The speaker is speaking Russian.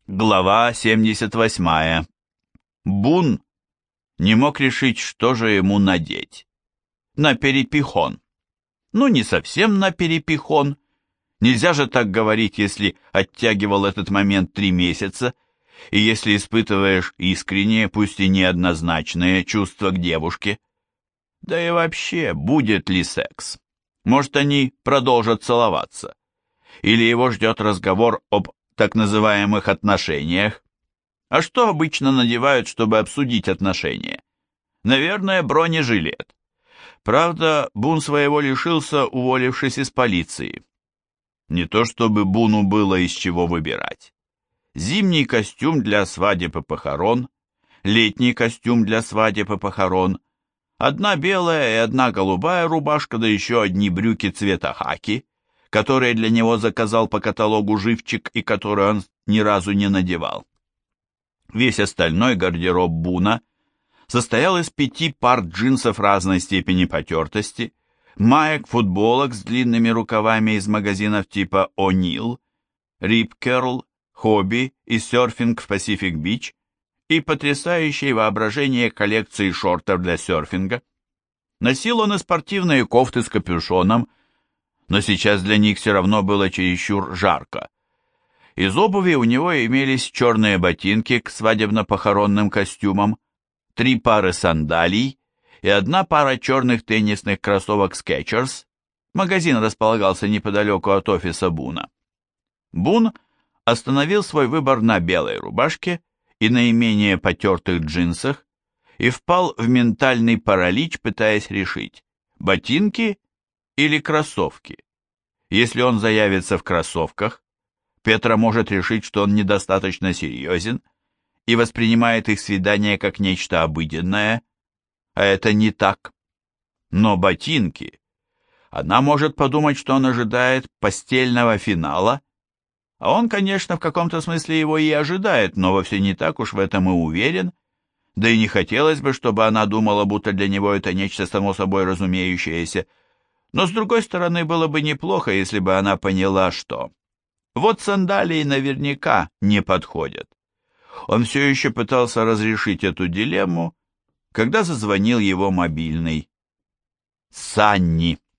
Глава 78. Бун не мог решить, что же ему надеть. На перепихон. Ну, не совсем на перепихон. Нельзя же так говорить, если оттягивал этот момент 3 месяца, и если испытываешь искреннее, пусть и неоднозначное чувство к девушке. Да и вообще, будет ли секс? Может, они продолжат целоваться? Или его ждет разговор об так называемых отношениях? А что обычно надевают, чтобы обсудить отношения? Наверное, бронежилет. Правда, Бун своего лишился, уволившись из полиции. Не то чтобы Буну было из чего выбирать. Зимний костюм для свадеб и похорон, летний костюм для свадеб и похорон, одна белая и одна голубая рубашка, да еще одни брюки цвета хаки, которые для него заказал по каталогу Живчик и которые он ни разу не надевал. Весь остальной гардероб Буна состоял из 5 пар джинсов разной степени потертости, маек, футболок с длинными рукавами из магазинов типа O'Neill, Rip Curl, Hobby и Surfing в Pacific Beach и потрясающей воображение коллекции шортов для серфинга. Носил он и спортивные кофты с капюшоном, но сейчас для них все равно было чересчур жарко. Из обуви у него имелись черные ботинки к свадебно-похоронным костюмам, 3 пары сандалий и 1 пара черных теннисных кроссовок Skechers. Магазин располагался неподалеку от офиса Буна. Бун остановил свой выбор на белой рубашке и наименее потертых джинсах и впал в ментальный паралич, пытаясь решить, ботинки или кроссовки. Если он заявится в кроссовках, Петра может решить, что он недостаточно серьезен и воспринимает их свидание как нечто обыденное, а это не так. Но ботинки... Она может подумать, что он ожидает постельного финала, а он, конечно, в каком-то смысле его и ожидает, но вовсе не так уж в этом и уверен, да и не хотелось бы, чтобы она думала, будто для него это нечто само собой разумеющееся. Но, с другой стороны, было бы неплохо, если бы она поняла, что... Вот сандалии наверняка не подходят. Он все еще пытался разрешить эту дилемму, когда зазвонил его мобильный. Санни.